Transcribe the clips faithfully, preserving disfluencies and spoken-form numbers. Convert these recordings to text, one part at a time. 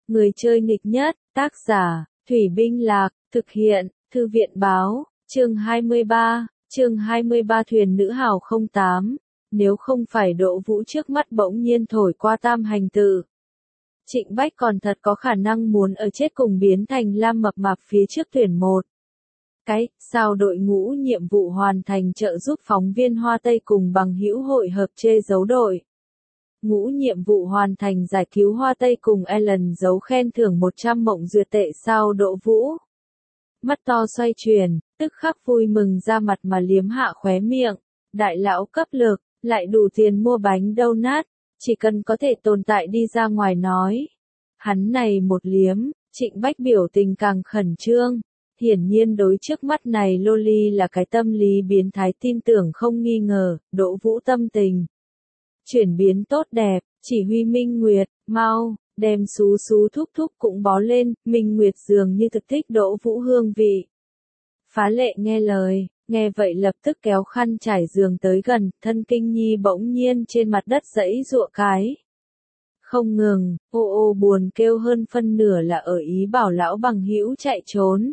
Người chơi nghịch nhất, tác giả, Thủy Binh Lạc, thực hiện, Thư viện Báo, chương hai mươi ba, chương hai mươi ba Thuyền Nữ Hào không tám, nếu không phải Đỗ Vũ trước mắt bỗng nhiên thổi qua tam hành tự. Trịnh Bách còn thật có khả năng muốn ở chết cùng biến thành Lam mập mạp phía trước tuyển một. Cái, sao đội ngũ nhiệm vụ hoàn thành trợ giúp phóng viên Hoa Tây cùng bằng hữu hội hợp chê giấu đội. Ngũ nhiệm vụ hoàn thành giải cứu Hoa Tây cùng Ellen giấu khen thưởng một trăm mộng duyệt tệ sao Đỗ Vũ. Mắt to xoay chuyển, tức khắc vui mừng ra mặt mà liếm hạ khóe miệng. Đại lão cấp lực, lại đủ tiền mua bánh donut, chỉ cần có thể tồn tại đi ra ngoài nói. Hắn này một liếm, Trịnh Bách biểu tình càng khẩn trương. Hiển nhiên đối trước mắt này loli là cái tâm lý biến thái tin tưởng không nghi ngờ, Đỗ Vũ tâm tình. Chuyển biến tốt đẹp, chỉ huy Minh Nguyệt, mau, đem xú xú thúc thúc cũng bó lên, Minh Nguyệt dường như thực thích Đỗ Vũ hương vị. Phá lệ nghe lời, nghe vậy lập tức kéo khăn trải giường tới gần, thân Kinh Nhi bỗng nhiên trên mặt đất giãy giụa cái. Không ngừng, ô ô buồn kêu hơn phân nửa là ở ý bảo lão bằng hữu chạy trốn.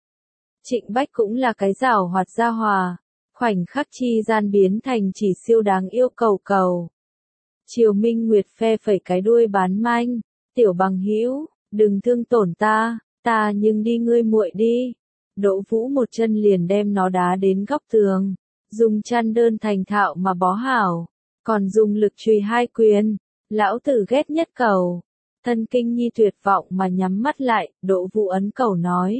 Trịnh Bách cũng là cái giảo hoạt gia hòa, khoảnh khắc chi gian biến thành chỉ siêu đáng yêu cầu cầu. Triều Minh Nguyệt phe phẩy cái đuôi bán manh, tiểu bằng hữu, đừng thương tổn ta, ta nhưng đi ngươi muội đi. Đỗ Vũ một chân liền đem nó đá đến góc tường, dùng chăn đơn thành thạo mà bó hảo, còn dùng lực chùy hai quyền, lão tử ghét nhất cầu. Thân Kinh Nhi tuyệt vọng mà nhắm mắt lại, Đỗ Vũ ấn cầu nói.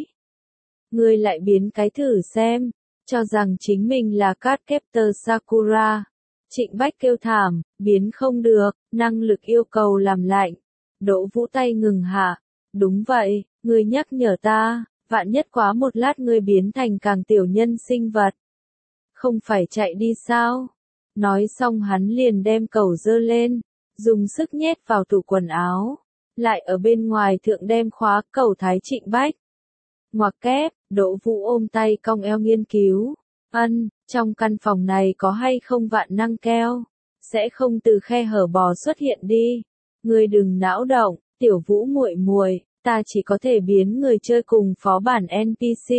Ngươi lại biến cái thử xem, cho rằng chính mình là Cardcaptor Sakura. Trịnh Bách kêu thảm, biến không được, năng lực yêu cầu làm lạnh. Đỗ Vũ tay ngừng hạ, đúng vậy, ngươi nhắc nhở ta, vạn nhất quá một lát ngươi biến thành càng tiểu nhân sinh vật. Không phải chạy đi sao? Nói xong hắn liền đem cầu giơ lên, dùng sức nhét vào tủ quần áo, lại ở bên ngoài thượng đem khóa cầu thái Trịnh Bách. Ngoặc kép, Đỗ Vũ ôm tay cong eo nghiên cứu. Ân, trong căn phòng này có hay không vạn năng keo? Sẽ không từ khe hở bò xuất hiện đi. Ngươi đừng não động, tiểu Vũ muội muội, ta chỉ có thể biến người chơi cùng phó bản en pê xê.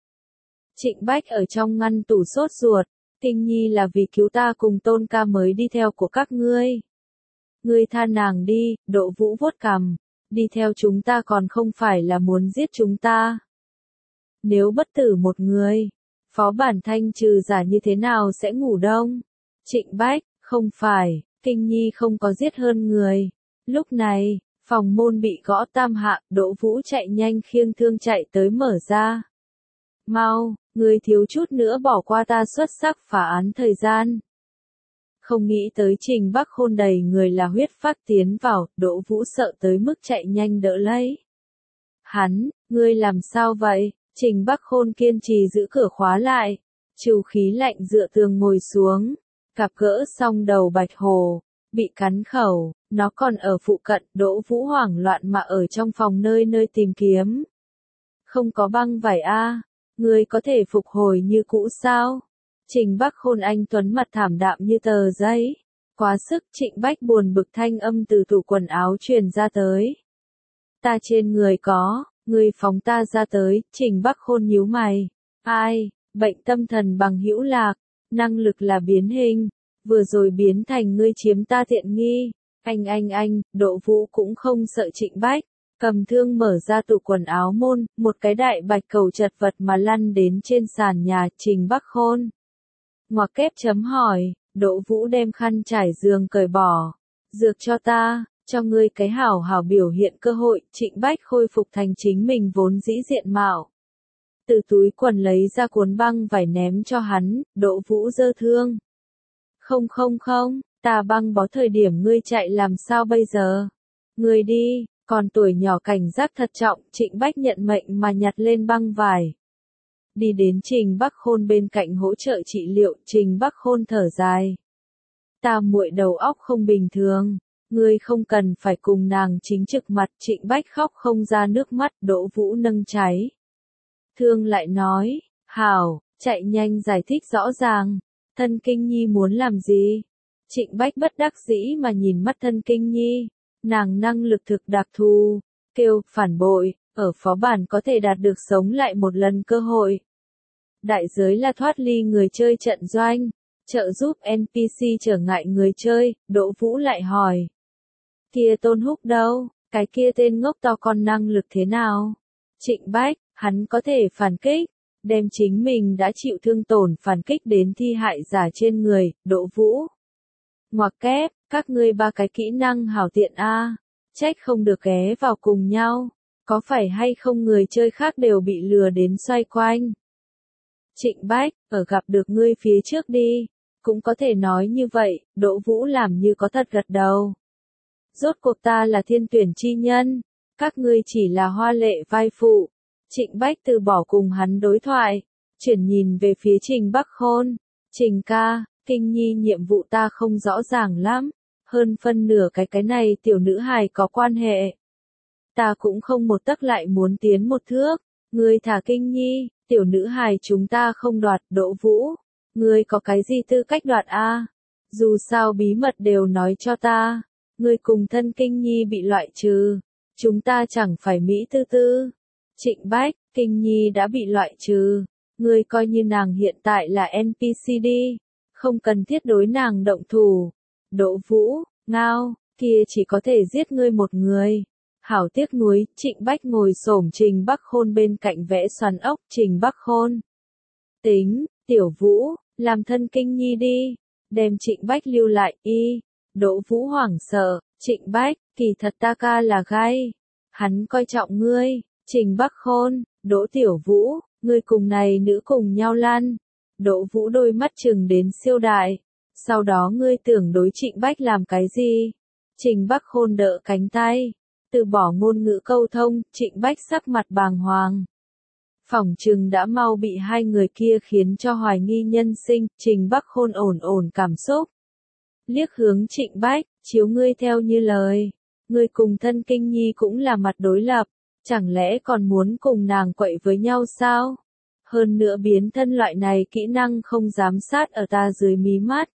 Trịnh Bách ở trong ngăn tủ sốt ruột, Kinh Nhi là vì cứu ta cùng Tôn ca mới đi theo của các ngươi. Ngươi tha nàng đi, Đỗ Vũ vuốt cằm, đi theo chúng ta còn không phải là muốn giết chúng ta. Nếu bất tử một người, phó bản thanh trừ giả như thế nào sẽ ngủ đông? Trịnh Bách, không phải, Kinh Nhi không có giết hơn người. Lúc này, phòng môn bị gõ tam hạ, Đỗ Vũ chạy nhanh khiêng thương chạy tới mở ra. Mau, người thiếu chút nữa bỏ qua ta xuất sắc phá án thời gian. Không nghĩ tới Trình Bắc Khôn đầy người là huyết phát tiến vào, Đỗ Vũ sợ tới mức chạy nhanh đỡ lấy. Hắn, ngươi làm sao vậy? Trình Bắc Khôn kiên trì giữ cửa khóa lại, trừ khí lạnh dựa tường ngồi xuống, cặp gỡ xong đầu bạch hồ, bị cắn khẩu, nó còn ở phụ cận, Đỗ Vũ hoảng loạn mà ở trong phòng nơi nơi tìm kiếm. Không có băng vải a, ngươi có thể phục hồi như cũ sao? Trình Bắc Khôn anh tuấn mặt thảm đạm như tờ giấy, quá sức. Trịnh Bách buồn bực thanh âm từ tủ quần áo truyền ra tới. Ta trên người có. Ngươi phóng ta ra tới, Trình Bắc Khôn nhíu mày. Ai, bệnh tâm thần bằng hữu Lạc, năng lực là biến hình, vừa rồi biến thành ngươi chiếm ta tiện nghi. Anh anh anh, Đỗ Vũ cũng không sợ Trịnh Bách, cầm thương mở ra tủ quần áo môn, một cái đại bạch cầu chật vật mà lăn đến trên sàn nhà. Trình Bắc Khôn. Ngoặc kép chấm hỏi, Đỗ Vũ đem khăn trải giường cởi bỏ. Dược cho ta. Cho ngươi cái hảo hảo biểu hiện cơ hội. Trịnh Bách khôi phục thành chính mình vốn dĩ diện mạo. Từ túi quần lấy ra cuốn băng vải ném cho hắn, Đỗ Vũ giơ thương. Không không không, ta băng bó thời điểm ngươi chạy làm sao bây giờ? Ngươi đi, còn tuổi nhỏ cảnh giác thật trọng. Trịnh Bách nhận mệnh mà nhặt lên băng vải. Đi đến Trình Bắc Khôn bên cạnh hỗ trợ trị liệu. Trình Bắc Khôn thở dài. Ta muội đầu óc không bình thường. Ngươi không cần phải cùng nàng chính trực mặt. Trịnh Bách khóc không ra nước mắt. Đỗ Vũ nâng cháy thương lại nói, hảo, chạy nhanh giải thích rõ ràng. Thân Kinh Nhi muốn làm gì? Trịnh Bách bất đắc dĩ mà nhìn mắt thân Kinh Nhi. Nàng năng lực thực đặc thù, kêu, phản bội, ở phó bản có thể đạt được sống lại một lần cơ hội. Đại giới là thoát ly người chơi trận doanh, trợ giúp en pê xê trở ngại người chơi, Đỗ Vũ lại hỏi. Kia Tôn Húc đâu, cái kia tên ngốc to con năng lực thế nào? Trịnh Bách, hắn có thể phản kích, đem chính mình đã chịu thương tổn phản kích đến thi hại giả trên người, Đỗ Vũ. Ngoặc kép, các ngươi ba cái kỹ năng hảo tiện a, trách không được ghé vào cùng nhau, có phải hay không người chơi khác đều bị lừa đến xoay quanh. Trịnh Bách, ở gặp được ngươi phía trước đi, cũng có thể nói như vậy, Đỗ Vũ làm như có thật gật đầu. Rốt cuộc ta là thiên tuyển chi nhân, các ngươi chỉ là hoa lệ vai phụ. Trịnh Bách từ bỏ cùng hắn đối thoại, chuyển nhìn về phía Trình Bắc Khôn. Trình ca, Kinh Nhi nhiệm vụ ta không rõ ràng lắm, hơn phân nửa cái cái này tiểu nữ hài có quan hệ. Ta cũng không một tấc lại muốn tiến một thước, ngươi thả Kinh Nhi, tiểu nữ hài chúng ta không đoạt. Đỗ Vũ, ngươi có cái gì tư cách đoạt a? Dù sao bí mật đều nói cho ta, ngươi cùng thân Kinh Nhi bị loại trừ, chúng ta chẳng phải Mỹ tư tư. Trịnh Bách, Kinh Nhi đã bị loại trừ, ngươi coi như nàng hiện tại là en pê xê đi, không cần thiết đối nàng động thủ. Đỗ Vũ, ngao, kia chỉ có thể giết ngươi một người. Hảo tiếc nuối, Trịnh Bách ngồi xổm Trình Bắc Khôn bên cạnh vẽ xoắn ốc. Trình Bắc Khôn, tính, Tiểu Vũ, làm thân Kinh Nhi đi, đem Trịnh Bách lưu lại. Y, Đỗ Vũ hoảng sợ, Trịnh Bách, kỳ thật ta ca là gay, hắn coi trọng ngươi. Trình Bắc Khôn, Đỗ Tiểu Vũ, ngươi cùng này nữ cùng nhau lăn. Đỗ Vũ đôi mắt trừng đến siêu đại, sau đó ngươi tưởng đối Trịnh Bách làm cái gì? Trình Bắc Khôn đỡ cánh tay, từ bỏ ngôn ngữ câu thông. Trịnh Bách sắc mặt bàng hoàng, phỏng chừng đã mau bị hai người kia khiến cho hoài nghi nhân sinh. Trình Bắc Khôn ổn ổn cảm xúc, liếc hướng Trịnh Bách, chiếu ngươi theo như lời, ngươi cùng thân Kinh Nhi cũng là mặt đối lập, chẳng lẽ còn muốn cùng nàng quậy với nhau sao? Hơn nữa biến thân loại này kỹ năng không giám sát ở ta dưới mí mắt.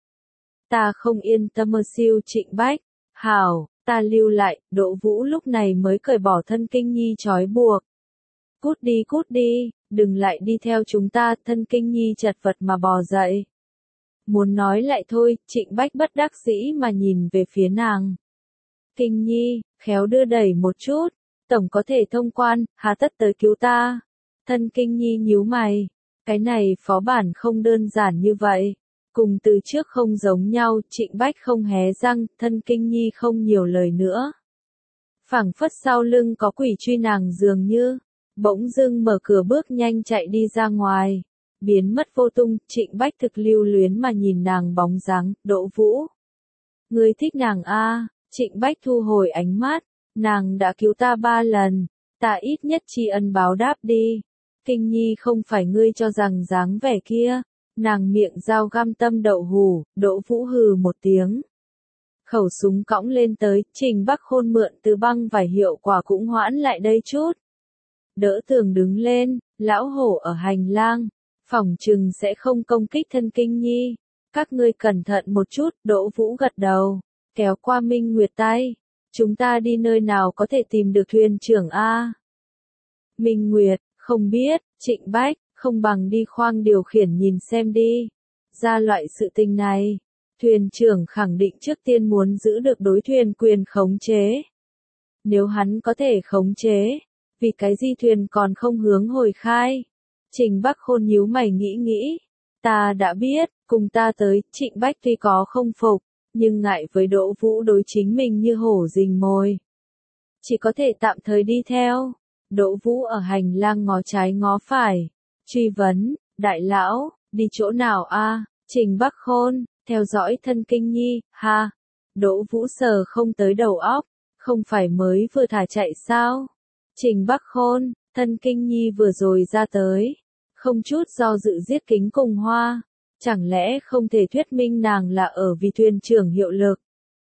Ta không yên tâm. Mơ siêu. Trịnh Bách, hảo, ta lưu lại. Đỗ Vũ lúc này mới cởi bỏ thân Kinh Nhi trói buộc. Cút đi cút đi, đừng lại đi theo chúng ta. Thân Kinh Nhi chật vật mà bò dậy. Muốn nói lại thôi, Trịnh Bách bất đắc dĩ mà nhìn về phía nàng. Kinh Nhi, khéo đưa đẩy một chút, tổng có thể thông quan, hà tất tới cứu ta. Thân Kinh Nhi nhíu mày, cái này phó bản không đơn giản như vậy, cùng từ trước không giống nhau. Trịnh Bách không hé răng, thân Kinh Nhi không nhiều lời nữa. Phảng phất sau lưng có quỷ truy nàng dường như, bỗng dưng mở cửa bước nhanh chạy đi ra ngoài, biến mất vô tung. Trịnh Bách thực lưu luyến mà nhìn nàng bóng dáng. Đỗ Vũ, ngươi thích nàng a? Trịnh Bách thu hồi ánh mắt, nàng đã cứu ta ba lần, ta ít nhất tri ân báo đáp đi. Kinh Nhi không phải ngươi cho rằng dáng vẻ kia, nàng miệng dao găm tâm đậu hủ. Đỗ Vũ hừ một tiếng, khẩu súng cõng lên tới. Trình Bắc Khôn mượn từ băng vải hiệu quả cũng hoãn lại đây chút, đỡ tường đứng lên. Lão hổ ở hành lang, phỏng chừng sẽ không công kích thân Kinh Nhi, các ngươi cẩn thận một chút. Đỗ Vũ gật đầu, kéo qua Minh Nguyệt tay, chúng ta đi nơi nào có thể tìm được thuyền trưởng a? Minh Nguyệt, không biết. Trịnh Bách, không bằng đi khoang điều khiển nhìn xem đi. Ra loại sự tình này, thuyền trưởng khẳng định trước tiên muốn giữ được đối thuyền quyền khống chế. Nếu hắn có thể khống chế, vì cái gì thuyền còn không hướng hồi khai? Trình Bắc Khôn nhíu mày nghĩ nghĩ, ta đã biết, cùng ta tới. Trịnh Bách tuy có không phục, nhưng ngại với Đỗ Vũ đối chính mình như hổ rình mồi, chỉ có thể tạm thời đi theo. Đỗ Vũ ở hành lang ngó trái ngó phải, truy vấn, đại lão, đi chỗ nào a? Trình Bắc Khôn, theo dõi thân Kinh Nhi. Ha, Đỗ Vũ sờ không tới đầu óc, không phải mới vừa thả chạy sao? Trình Bắc Khôn, thân Kinh Nhi vừa rồi ra tới, không chút do dự giết Kính Cùng Hoa, chẳng lẽ không thể thuyết minh nàng là ở vì thuyền trưởng hiệu lực?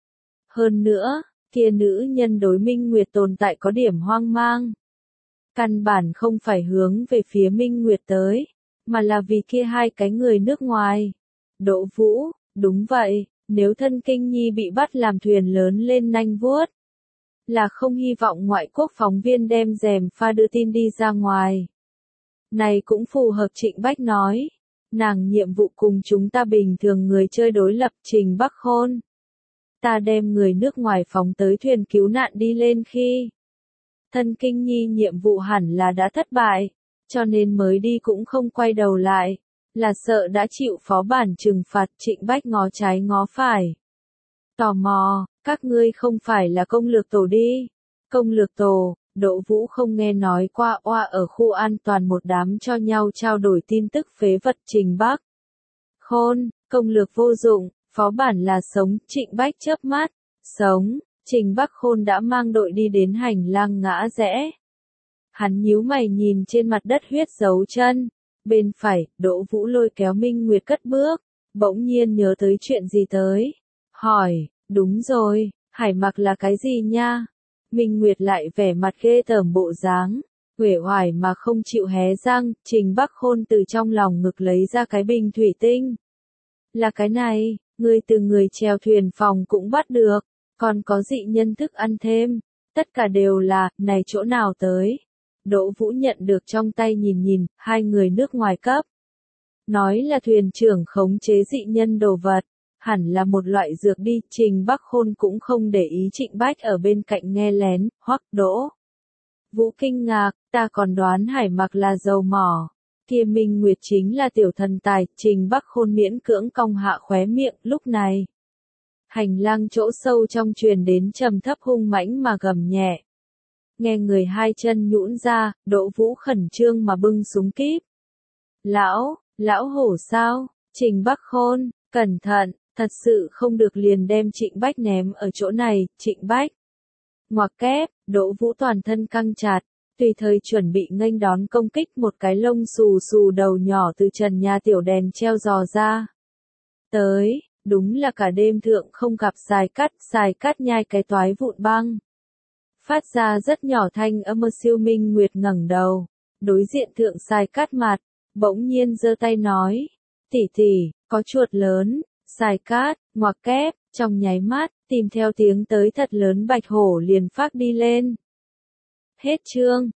Hơn nữa, kia nữ nhân đối Minh Nguyệt tồn tại có điểm hoang mang, căn bản không phải hướng về phía Minh Nguyệt tới, mà là vì kia hai cái người nước ngoài. Đỗ Vũ, đúng vậy, nếu thân Kinh Nhi bị bắt làm thuyền lớn lên nanh vuốt, là không hy vọng ngoại quốc phóng viên đem gièm pha đưa tin đi ra ngoài. Này cũng phù hợp Trịnh Bách nói. Nàng nhiệm vụ cùng chúng ta bình thường người chơi đối lập Trình Bắc Khôn. Ta đem người nước ngoài phóng tới thuyền cứu nạn đi lên khi Thân Kinh Nhi nhiệm vụ hẳn là đã thất bại, cho nên mới đi cũng không quay đầu lại, là sợ đã chịu phó bản trừng phạt. Trịnh Bách ngó trái ngó phải. Tò mò, các ngươi không phải là công lược tổ đi. Công lược tổ, Đỗ Vũ không nghe nói qua oa ở khu an toàn một đám cho nhau trao đổi tin tức phế vật. Trình Bắc Khôn, công lược vô dụng, phó bản là sống. Trịnh Bách chớp mắt, sống. Trình Bắc Khôn đã mang đội đi đến hành lang ngã rẽ. Hắn nhíu mày nhìn trên mặt đất huyết dấu chân. Bên phải, Đỗ Vũ lôi kéo Minh Nguyệt cất bước, bỗng nhiên nhớ tới chuyện gì tới. Hỏi, đúng rồi, Hải Mặc là cái gì nha? Minh Nguyệt lại vẻ mặt ghê tởm bộ dáng, uể oải mà không chịu hé răng. Trình Bắc Khôn từ trong lòng ngực lấy ra cái bình thủy tinh. Là cái này, người từ người chèo thuyền phòng cũng bắt được, còn có dị nhân thức ăn thêm, tất cả đều là, này chỗ nào tới. Đỗ Vũ nhận được trong tay nhìn nhìn, hai người nước ngoài cấp. Nói là thuyền trưởng khống chế dị nhân đồ vật, hẳn là một loại dược đi. Trình Bắc Khôn cũng không để ý. Trịnh Bách ở bên cạnh nghe lén. Hoắc Đỗ Vũ kinh ngạc, ta còn đoán Hải Mặc là dầu mỏ, kia Minh Nguyệt chính là tiểu thần tài. Trình Bắc Khôn miễn cưỡng cong hạ khóe miệng. Lúc này, hành lang chỗ sâu trong truyền đến trầm thấp hung mãnh mà gầm nhẹ. Nghe người hai chân nhũn ra, Đỗ Vũ khẩn trương mà bưng súng kíp. Lão, lão hổ sao? Trình Bắc Khôn, cẩn thận, thật sự không được liền đem Trịnh Bách ném ở chỗ này. Trịnh Bách ngoặc kép, Đỗ Vũ toàn thân căng chặt, tùy thời chuẩn bị nghênh đón công kích. Một cái lông xù xù đầu nhỏ từ trần nhà tiểu đèn treo dò ra. Tới, đúng là cả đêm thượng không gặp xài cắt. Xài cắt nhai cái toái vụn băng, phát ra rất nhỏ thanh âm. Siêu Minh Nguyệt ngẩng đầu, đối diện thượng xài cắt mặt, bỗng nhiên giơ tay nói, tỷ tỷ, có chuột lớn. Xài cát, ngoặc kép, trong nháy mắt, tìm theo tiếng tới thật lớn bạch hổ liền phát đi lên. Hết chương.